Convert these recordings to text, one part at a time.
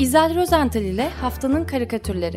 İzel Rozental ile Haftanın Karikatürleri.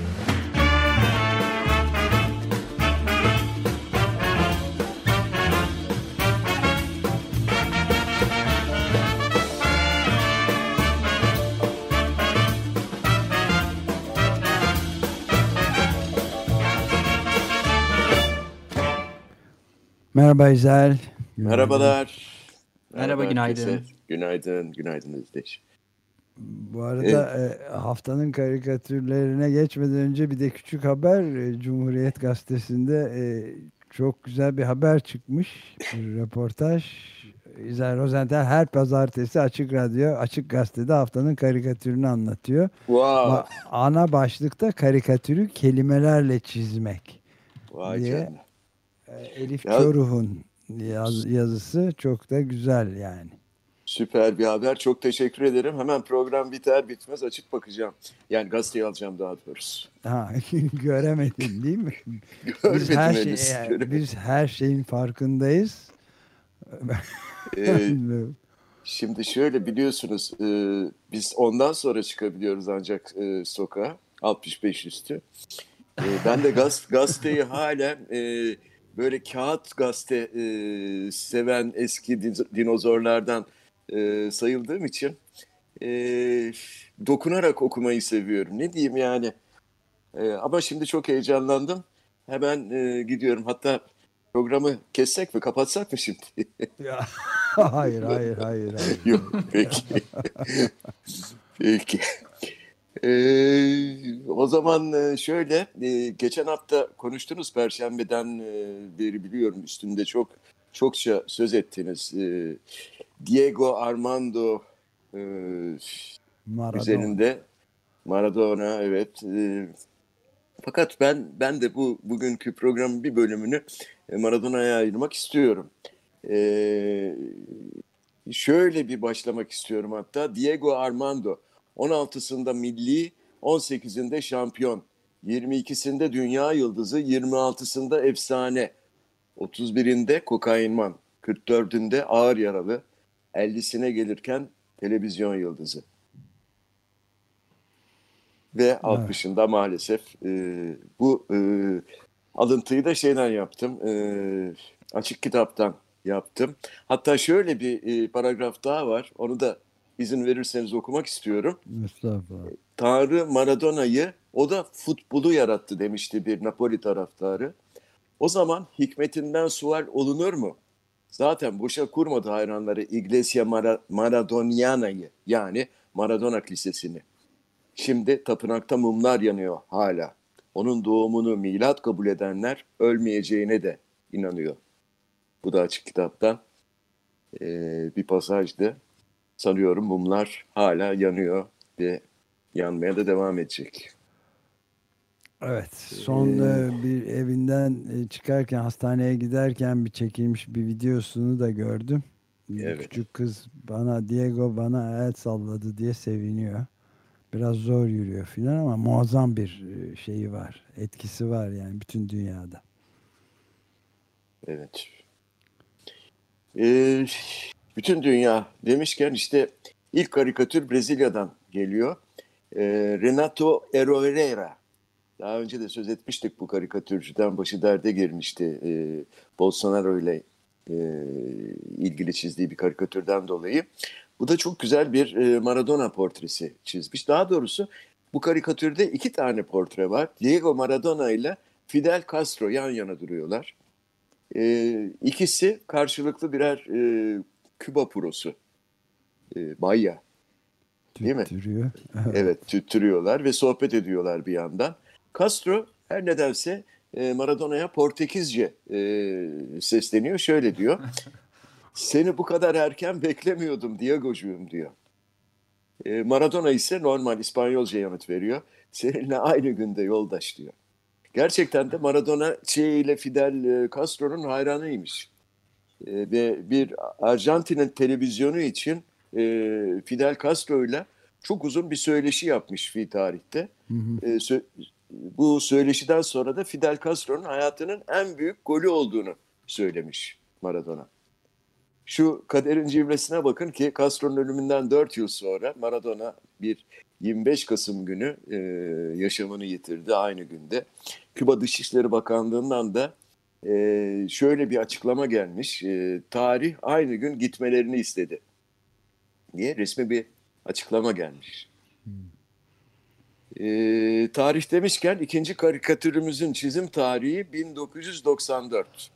Merhaba İzel. Merhabalar. Merhaba, günaydın. Günaydın Özdeş. Bu arada haftanın karikatürlerine geçmeden önce bir de küçük haber. Cumhuriyet Gazetesi'nde çok güzel bir haber çıkmış. Bir röportaj. İzel Rozental her pazartesi Açık Radyo, Açık Gazete'de haftanın karikatürünü anlatıyor. Wow. Ana başlıkta karikatürü kelimelerle çizmek Vay diye. canına. Elif Çoruh'un yazısı çok da güzel yani. Süper bir haber. Çok teşekkür ederim. Hemen program biter bitmez açıp bakacağım. Yani gazeteyi alacağım daha doğrusu. Göremedin değil mi? Biz her şeyin farkındayız. Şimdi şöyle biliyorsunuz biz ondan sonra çıkabiliyoruz ancak sokağa 65 üstü. Ben de gazeteyi halen böyle kağıt gazete seven eski dinozorlardan sayıldığım için dokunarak okumayı seviyorum. Ne diyeyim yani. Ama şimdi çok heyecanlandım. Hemen gidiyorum. Hatta programı kessek mi, kapatsak mı şimdi? Hayır. Yok, peki. Peki. O zaman şöyle, geçen hafta konuştunuz Perşembe'den beri biliyorum üstünde çokça söz ettiniz. Diego Armando üzerinde Maradona, evet. Fakat ben de bugünkü programın bir bölümünü Maradona'ya ayırmak istiyorum. Şöyle bir başlamak istiyorum hatta. Diego Armando 16'sında milli, 18'inde şampiyon, 22'sinde dünya yıldızı, 26'sında efsane, 31'inde kokainman, 44'ünde ağır yaralı, 50'sine gelirken televizyon yıldızı. Ve 60'ında maalesef bu alıntıyı da şeyden yaptım, Açık Kitap'tan yaptım. Hatta şöyle bir paragraf daha var, onu da İzin verirseniz okumak istiyorum. Mustafa. Tanrı Maradona'yı, o da futbolu yarattı demişti bir Napoli taraftarı. O zaman hikmetinden sual olunur mu? Zaten boşa kurmadı hayranları Iglesia Maradoniana'yı, yani Maradona Kilisesi'ni. Şimdi tapınakta mumlar yanıyor hala. Onun doğumunu milat kabul edenler ölmeyeceğine de inanıyor. Bu da Açık Kitap'tan bir pasajdı. Sanıyorum mumlar hala yanıyor ve yanmaya da devam edecek. Evet, son bir evinden çıkarken, hastaneye giderken bir çekilmiş bir videosunu da gördüm. Evet. Küçük kız Diego bana el salladı diye seviniyor. Biraz zor yürüyor filan ama muazzam bir şeyi var, etkisi var yani bütün dünyada. Evet. Bütün dünya demişken işte ilk karikatür Brezilya'dan geliyor. Renato Herrera. Daha önce de söz etmiştik bu karikatürcüden. Başı derde girmişti. Bolsonaro ile ilgili çizdiği bir karikatürden dolayı. Bu da çok güzel bir Maradona portresi çizmiş. Daha doğrusu bu karikatürde 2 tane portre var. Diego Maradona ile Fidel Castro yan yana duruyorlar. İkisi karşılıklı birer Küba purosu. Bayya. Değil mi? Tüttürüyor. Evet, tüttürüyorlar ve sohbet ediyorlar bir yandan. Castro her nedense Maradona'ya Portekizce sesleniyor. Şöyle diyor. Seni bu kadar erken beklemiyordum Diego'cuğum diyor. Maradona ise normal İspanyolca yanıt veriyor. Seninle aynı günde yoldaş diyor. Gerçekten de Maradona ile Fidel Castro'nun hayranıymış. Ve bir Arjantin'in televizyonu için Fidel Castro ile çok uzun bir söyleşi yapmış fi tarihte. Bu söyleşiden sonra da Fidel Castro'nun hayatının en büyük golü olduğunu söylemiş Maradona. Şu kaderin cimresine bakın ki Castro'nun ölümünden 4 yıl sonra Maradona bir 25 Kasım günü yaşamını yitirdi aynı günde. Küba Dışişleri Bakanlığı'ndan da şöyle bir açıklama gelmiş. Tarih aynı gün gitmelerini istedi diye resmi bir açıklama gelmiş. Tarih demişken ikinci karikatürümüzün çizim tarihi 1994.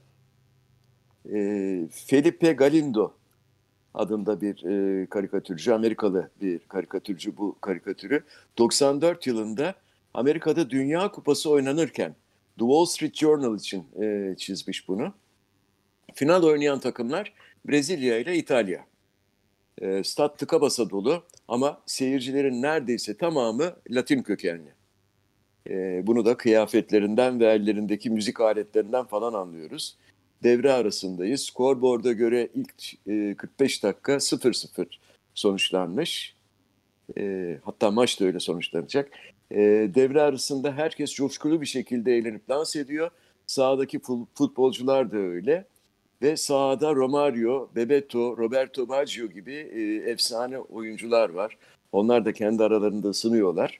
Felipe Galindo adında bir karikatürcü, Amerikalı bir karikatürcü bu karikatürü. 94 yılında Amerika'da Dünya Kupası oynanırken The Wall Street Journal için çizmiş bunu. Final oynayan takımlar Brezilya ile İtalya. Stat tıka basa dolu ama seyircilerin neredeyse tamamı Latin kökenli. Bunu da kıyafetlerinden ve ellerindeki müzik aletlerinden falan anlıyoruz. Devre arasındayız. Scoreboard'a göre ilk 45 dakika 0-0 sonuçlanmış. Hatta maç da öyle sonuçlanacak. Devre arasında herkes coşkulu bir şekilde eğlenip dans ediyor. Sahadaki futbolcular da öyle. Ve sahada Romario, Bebeto, Roberto Baggio gibi efsane oyuncular var. Onlar da kendi aralarında ısınıyorlar.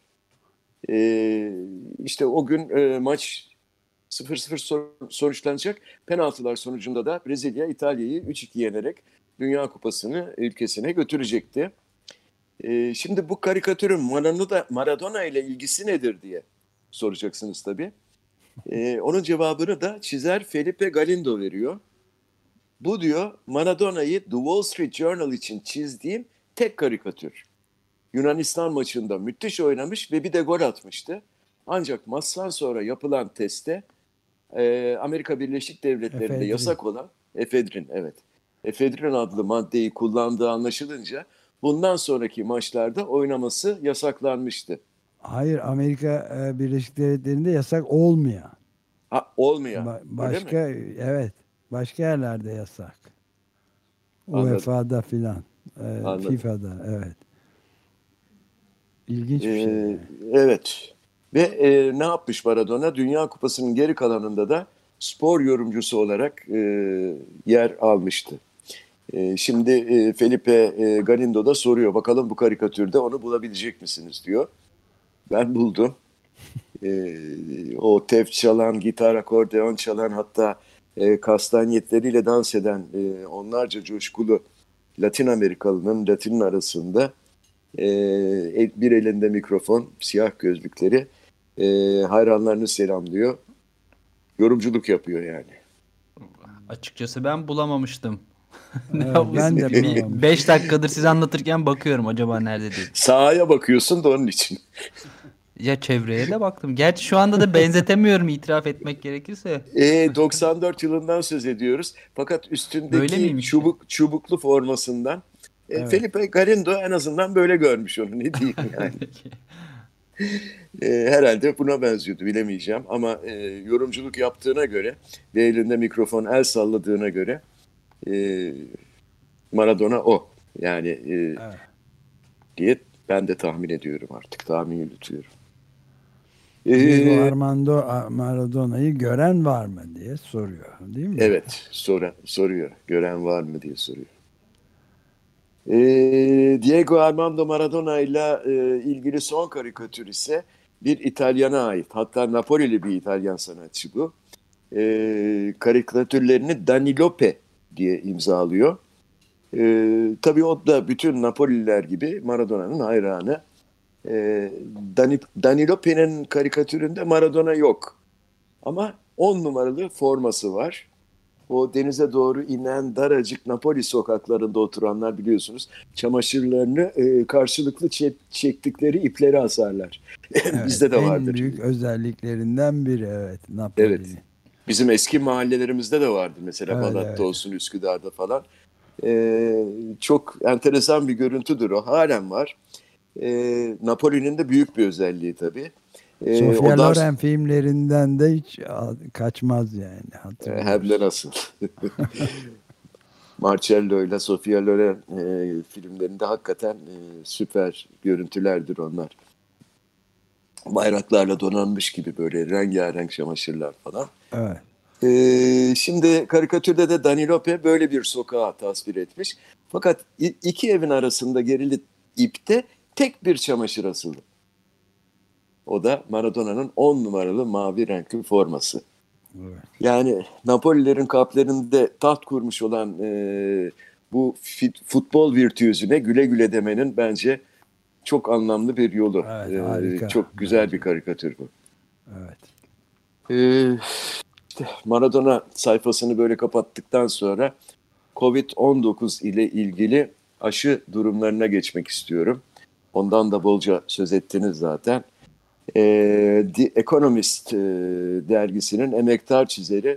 İşte o gün maç 0-0 sonuçlanacak. Penaltılar sonucunda da Brezilya İtalya'yı 3-2 yenerek Dünya Kupası'nı ülkesine götürecekti. Şimdi bu karikatürün Maradona ile ilgisi nedir diye soracaksınız tabii. Onun cevabını da çizer Felipe Galindo veriyor. Bu diyor Maradona'yı The Wall Street Journal için çizdiğim tek karikatür. Yunanistan maçında müthiş oynamış ve bir de gol atmıştı. Ancak maçtan sonra yapılan testte Amerika Birleşik Devletleri'nde yasak olan efedrin, evet. Efedrin adlı maddeyi kullandığı anlaşılınca bundan sonraki maçlarda oynaması yasaklanmıştı. Hayır, Amerika Birleşik Devletleri'nde yasak olmayan. Olmayan. Başka, evet. Başka yerlerde yasak. UEFA'da filan. FIFA'da, evet. İlginç bir şey. Evet. Ve ne yapmış Maradona? Dünya Kupası'nın geri kalanında da spor yorumcusu olarak yer almıştı. Şimdi Felipe Galindo da soruyor. Bakalım bu karikatürde onu bulabilecek misiniz diyor. Ben buldum. O tef çalan, gitar, akordeon çalan, hatta kastanyetleriyle dans eden onlarca coşkulu Latin Amerikalının Latin'in arasında bir elinde mikrofon, siyah gözlükleri, hayranlarını selamlıyor. Yorumculuk yapıyor yani. Açıkçası ben bulamamıştım. Evet, ben de bulamamıştım. 5 dakikadır siz anlatırken bakıyorum acaba nerede diye. Sağa bakıyorsun da onun için. Ya çevreye de baktım. Gerçi şu anda da benzetemiyorum, itiraf etmek gerekirse. 94 yılından söz ediyoruz. Fakat üstündeki çubuklu formasından evet. Felipe Galindo en azından böyle görmüş onu. Ne diyeyim yani. Herhalde buna benziyordu, bilemeyeceğim. Ama yorumculuk yaptığına göre ve elinde mikrofon, el salladığına göre Maradona o. Yani evet. Diye ben de tahmin ediyorum artık. Tahmin yürütüyorum. Armando Maradona'yı gören var mı diye soruyor, değil mi? Evet, soruyor. Gören var mı diye soruyor. Diego Armando Maradona ile ilgili son karikatür ise bir İtalyana ait. Hatta Napoli'li bir İtalyan sanatçı bu. Karikatürlerini Danilope diye imzalıyor. Tabii o da bütün Napolililer gibi Maradona'nın hayranı. Danilope'nin karikatüründe Maradona yok. Ama 10 numaralı forması var. O denize doğru inen daracık Napoli sokaklarında oturanlar biliyorsunuz çamaşırlarını karşılıklı çektikleri ipleri asarlar. Evet, bizde de vardır. En büyük özelliklerinden biri, evet, Napoli'nin. Evet. Bizim eski mahallelerimizde de vardı mesela, evet, Balat'ta evet. olsun, Üsküdar'da falan. Çok enteresan bir görüntüdür o. Halen var. Napoli'nin de büyük bir özelliği tabii. Sofia Loren filmlerinden de hiç kaçmaz yani. Hem de nasıl. Marcello ile Sofia Loren filmlerinde hakikaten süper görüntülerdir onlar. Bayraklarla donanmış gibi böyle rengarenk çamaşırlar falan. Evet. Şimdi karikatürde de Danilope böyle bir sokağı tasvir etmiş. Fakat iki evin arasında gerili ipte tek bir çamaşır asılı. O da Maradona'nın 10 numaralı mavi renkli forması. Evet. Yani Napolilerin kalplerinde taht kurmuş olan bu futbol virtüözüne güle güle demenin bence çok anlamlı bir yolu. Evet, harika. Çok güzel bence. bir karikatür bu. Evet. İşte Maradona sayfasını böyle kapattıktan sonra Covid-19 ile ilgili aşı durumlarına geçmek istiyorum. Ondan da bolca söz ettiniz zaten. The Economist dergisinin emektar çizeri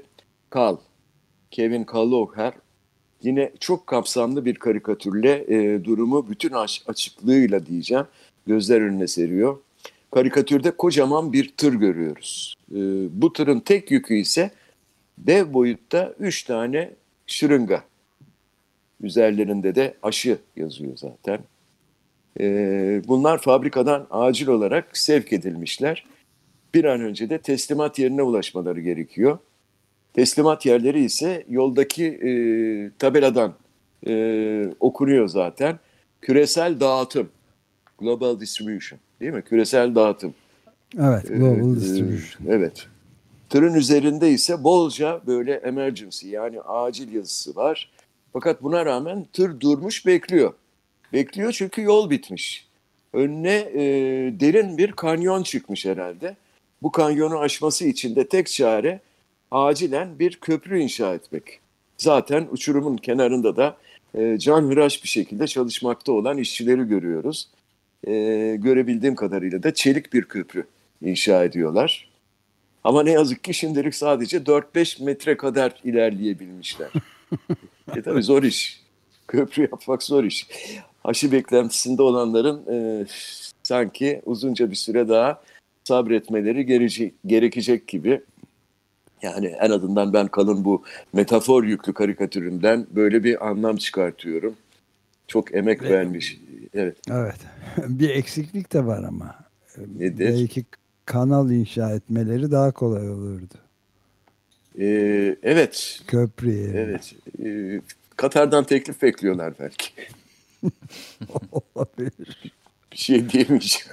Kevin Kalloher yine çok kapsamlı bir karikatürle durumu bütün açıklığıyla diyeceğim gözler önüne seriyor. Karikatürde kocaman bir tır görüyoruz. Bu tırın tek yükü ise dev boyutta 3 tane şırınga. Üzerlerinde de aşı yazıyor zaten. Bunlar fabrikadan acil olarak sevk edilmişler. Bir an önce de teslimat yerine ulaşmaları gerekiyor. Teslimat yerleri ise yoldaki tabeladan okunuyor zaten. Küresel dağıtım, global distribution, değil mi? Küresel dağıtım. Evet, global distribution. Evet. Tırın üzerinde ise bolca böyle emergency yani acil yazısı var. Fakat buna rağmen tır durmuş bekliyor. Bekliyor çünkü yol bitmiş. Önüne derin bir kanyon çıkmış herhalde. Bu kanyonu aşması için de tek çare acilen bir köprü inşa etmek. Zaten uçurumun kenarında da canhıraş bir şekilde çalışmakta olan işçileri görüyoruz. Görebildiğim kadarıyla da çelik bir köprü inşa ediyorlar. Ama ne yazık ki şimdilik sadece 4-5 metre kadar ilerleyebilmişler. Tabii zor iş. Köprü yapmak zor iş. Aşı beklentisinde olanların sanki uzunca bir süre daha sabretmeleri gerekecek gibi. Yani en azından ben Kalın bu metafor yüklü karikatüründen böyle bir anlam çıkartıyorum. Çok emek vermiş. Evet. Evet. Bir eksiklik de var ama. Nedir? Belki kanal inşa etmeleri daha kolay olurdu. Evet. Köprü yerine. Evet. Katar'dan teklif bekliyorlar belki. Olabilir. Bir şey diyemeyeceğim.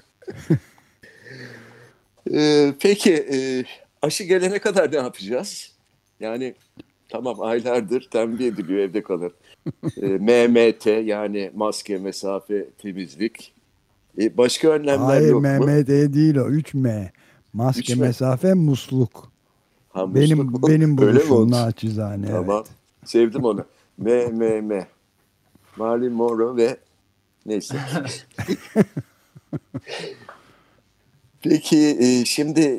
Peki aşı gelene kadar ne yapacağız? Yani tamam aylardır tembih ediliyor evde kalın. MMT yani maske, mesafe, temizlik. Başka önlemler Hayır, yok mu? MMT değil o. 3M. Maske, 3M. mesafe, musluk. Ha, musluk mu? Benim Öyle mi buluşum oldu? naçizane. Tamam. Evet. Sevdim onu. M. Marilyn Monroe ve neyse. Peki şimdi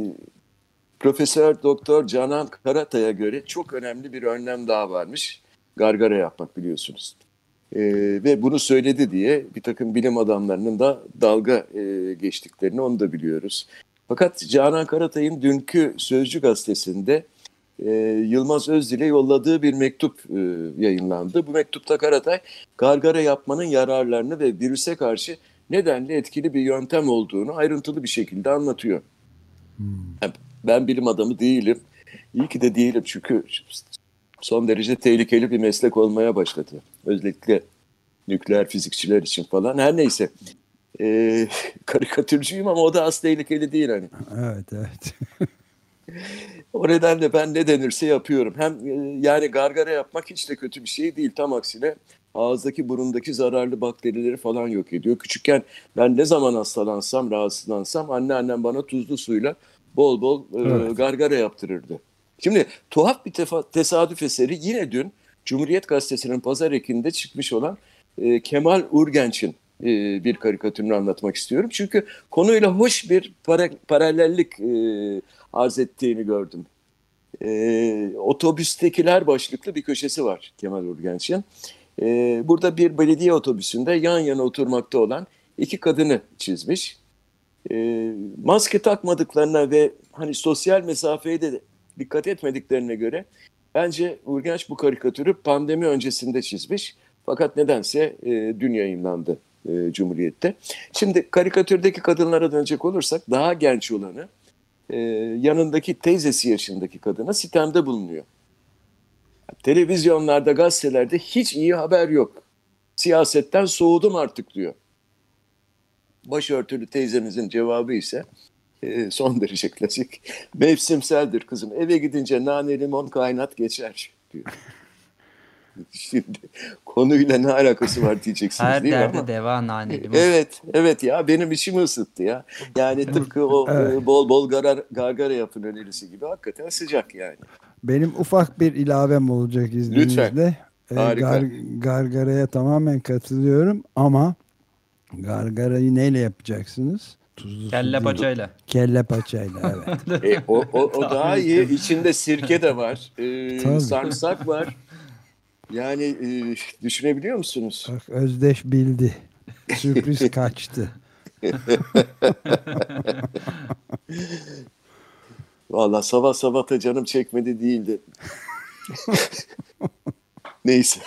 Profesör Doktor Canan Karatay'a göre çok önemli bir önlem daha varmış. Gargara yapmak biliyorsunuz. Ve bunu söyledi diye bir takım bilim adamlarının da dalga geçtiklerini onu da biliyoruz. Fakat Canan Karatay'ın dünkü Sözcü gazetesinde Yılmaz Özdil'e yolladığı bir mektup yayınlandı. Bu mektupta Karatay gargara yapmanın yararlarını ve virüse karşı nedenli etkili bir yöntem olduğunu ayrıntılı bir şekilde anlatıyor. Ben bilim adamı değilim. İyi ki de değilim çünkü son derece tehlikeli bir meslek olmaya başladı. Özellikle nükleer fizikçiler için falan. Her neyse. Karikatürcüyüm ama o da az tehlikeli değil hani. Evet. O nedenle ben ne denirse yapıyorum. Hem yani gargara yapmak hiç de kötü bir şey değil. Tam aksine ağızdaki burundaki zararlı bakterileri falan yok ediyor. Küçükken ben ne zaman hastalansam, rahatsızlansam annem bana tuzlu suyla bol bol gargara yaptırırdı. Şimdi tuhaf bir tesadüf eseri yine dün Cumhuriyet Gazetesi'nin pazar ekinde çıkmış olan Kemal Urgenç'in bir karikatürünü anlatmak istiyorum. Çünkü konuyla hoş bir paralellik arz ettiğini gördüm. Otobüstekiler başlıklı bir köşesi var Kemal Urgenç'in. Burada bir belediye otobüsünde yan yana oturmakta olan iki kadını çizmiş. Maske takmadıklarına ve hani sosyal mesafeye de dikkat etmediklerine göre bence Urgenç bu karikatürü pandemi öncesinde çizmiş. Fakat nedense dün yayınlandı Cumhuriyet'te. Şimdi karikatürdeki kadınlara dönecek olursak daha genç olanı yanındaki teyzesi yaşındaki kadına sitemde bulunuyor. Televizyonlarda, gazetelerde hiç iyi haber yok. Siyasetten soğudum artık diyor. Başörtülü teyzemizin cevabı ise son derece klasik. Mevsimseldir kızım. Eve gidince nane limon kaynat geçer diyor. Şimdi konuyla ne alakası var diyeceksiniz Her değil mi derde ama. deva nane limon. Evet ya benim içimi ısıttı ya. Yani tıpkı o Evet. bol bol gargara yapın önerisi gibi hakikaten sıcak yani. Benim ufak bir ilavem olacak izninizle. Lütfen. Harika. Gargaraya tamamen katılıyorum ama gargarayı neyle yapacaksınız? Tuzlu su Kelle değil. paçayla. Kelle paçayla, evet. O daha iyi. ettim. İçinde sirke de var. Tabii. Sarımsak var. Yani düşünebiliyor musunuz? Bak, Özdeş bildi. Sürpriz kaçtı. Vallahi sabah sabah da canım çekmedi değildi. Neyse.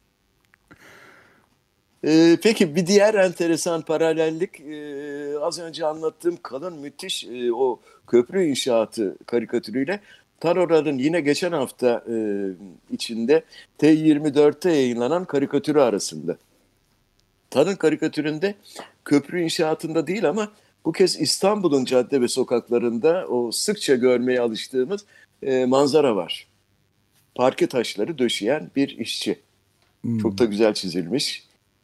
Peki bir diğer enteresan paralellik az önce anlattığım kalın müthiş o köprü inşaatı karikatürüyle Tanora'nın yine geçen hafta içinde T24'te yayınlanan karikatürü arasında. Tan'ın karikatüründe köprü inşaatında değil ama bu kez İstanbul'un cadde ve sokaklarında o sıkça görmeye alıştığımız manzara var. Parke taşları döşeyen bir işçi. Çok da güzel çizilmiş.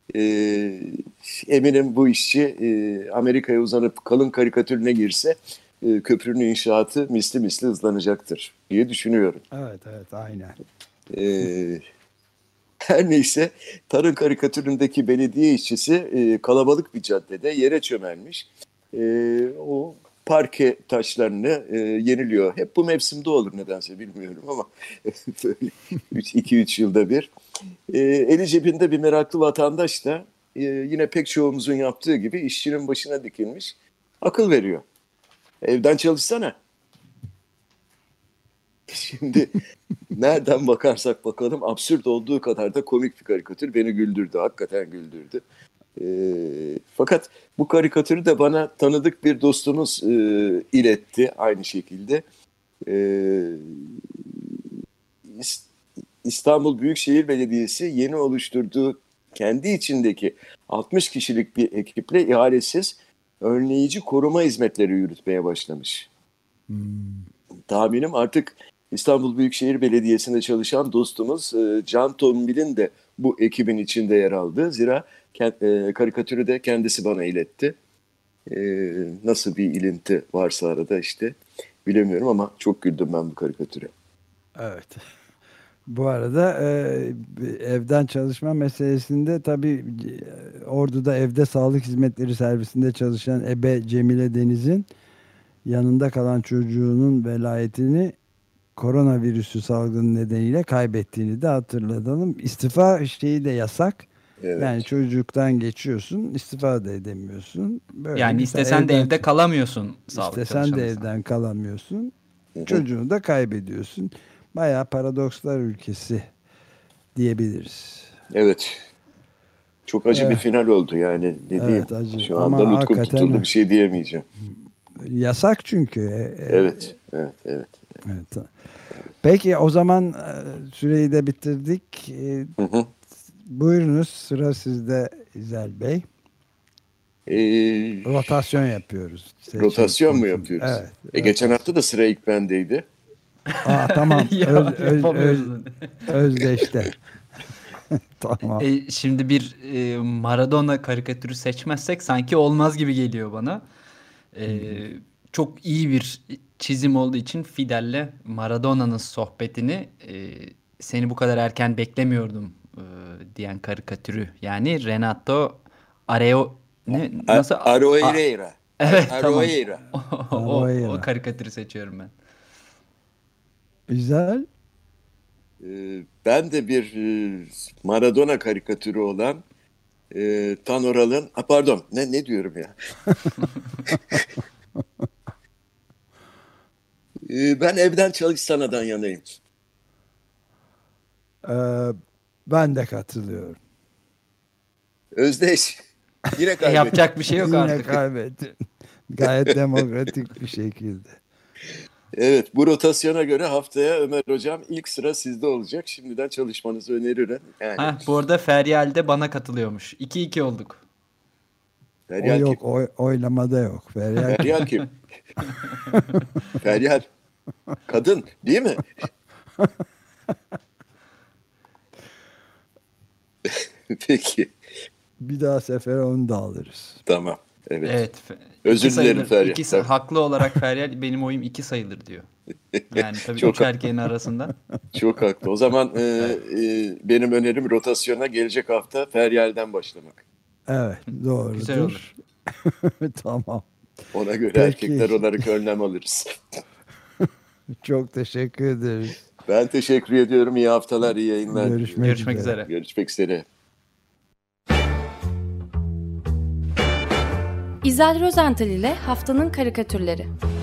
Eminim bu işçi Amerika'ya uzanıp kalın karikatürüne girse köprünün inşaatı misli misli hızlanacaktır diye düşünüyorum. Evet aynen. Her neyse Tar'ın karikatüründeki belediye işçisi kalabalık bir caddede yere çömelmiş. O parke taşlarını yeniliyor. Hep bu mevsimde olur nedense bilmiyorum ama 2-3 yılda bir. Eli cebinde bir meraklı vatandaş da yine pek çoğumuzun yaptığı gibi işçinin başına dikilmiş. Akıl veriyor. Evden çalışsana. Şimdi nereden bakarsak bakalım absürt olduğu kadar da komik bir karikatür. Beni güldürdü. Hakikaten güldürdü. Fakat bu karikatürü de bana tanıdık bir dostumuz iletti aynı şekilde. İstanbul Büyükşehir Belediyesi yeni oluşturduğu kendi içindeki 60 kişilik bir ekiple ihalesiz önleyici koruma hizmetleri yürütmeye başlamış. Tahminim artık İstanbul Büyükşehir Belediyesi'nde çalışan dostumuz Can Tombil'in de bu ekibin içinde yer aldığı. Zira karikatürü de kendisi bana iletti. Nasıl bir ilinti varsa arada işte bilemiyorum ama çok güldüm ben bu karikatüre. Evet. Bu arada evden çalışma meselesinde tabii Ordu'da evde sağlık hizmetleri servisinde çalışan ebe Cemile Deniz'in yanında kalan çocuğunun velayetini koronavirüsü salgını nedeniyle kaybettiğini de hatırlatalım. İstifa şeyi de yasak. Evet. Yani çocuktan geçiyorsun, istifa da edemiyorsun. Böyle Yani istesen de evde kalamıyorsun. İstesen de evden kalamıyorsun. Çocuğunu da kaybediyorsun. Bayağı paradokslar ülkesi diyebiliriz. Evet. Çok acı bir final oldu yani. Ne diyeyim? Acı. Şu anda ama nutkum tutuldu, bir şey diyemeyeceğim. Yasak çünkü. Evet. Peki o zaman süreyi de bitirdik. Buyurunuz, sıra sizde İzel Bey. Rotasyon yapıyoruz. Rotasyon mu yapıyoruz? Evet. Geçen hafta da sıra ilk bendeydi. Tamam. Özdeşte. Tamam. Şimdi bir Maradona karikatürü seçmezsek sanki olmaz gibi geliyor bana. Çok iyi bir çizim olduğu için Fidel'le Maradona'nın sohbetini seni bu kadar erken beklemiyordum diyen karikatürü. Yani Renato nasıl? Aroeira. Evet, Aroeira. Tamam. O karikatürü seçiyorum ben. Güzel. Ben de bir Maradona karikatürü olan Tanoral'ın pardon ne diyorum ya? Ben evden çalışsanadan yanayım. Ben de katılıyorum. Özdeş. Yine kaybettim. Yapacak bir şey yok artık. Yine kaybettim. Gayet demokratik bir şekilde. Evet, bu rotasyona göre haftaya Ömer Hocam ilk sıra sizde olacak. Şimdiden çalışmanızı öneririm. Yani. Bu arada Feryal de bana katılıyormuş. 2-2 olduk. O Feryal yok, kim? oylamada yok. Feryal Feryal kim? Feryal. Kadın değil mi? Peki. bir daha sefere onu da alırız. Tamam. Evet. Evet. Özür İki dilerim sayılır. Feryal. İki Tabii. haklı olarak Feryal benim oyum 2 sayılır diyor. Yani tabii Çok 3 erkeğin arasında. Çok haklı. O zaman benim önerim rotasyona gelecek hafta Feryal'den başlamak. Evet, doğrudur. Güzel olur. Tamam. Ona göre Peki. erkekler olarak önlem alırız. Çok teşekkür ederiz. Ben teşekkür ediyorum. İyi haftalar, iyi yayınlar. Görüşmek üzere. Görüşmek üzere. İzel Rozental ile Haftanın Karikatürleri.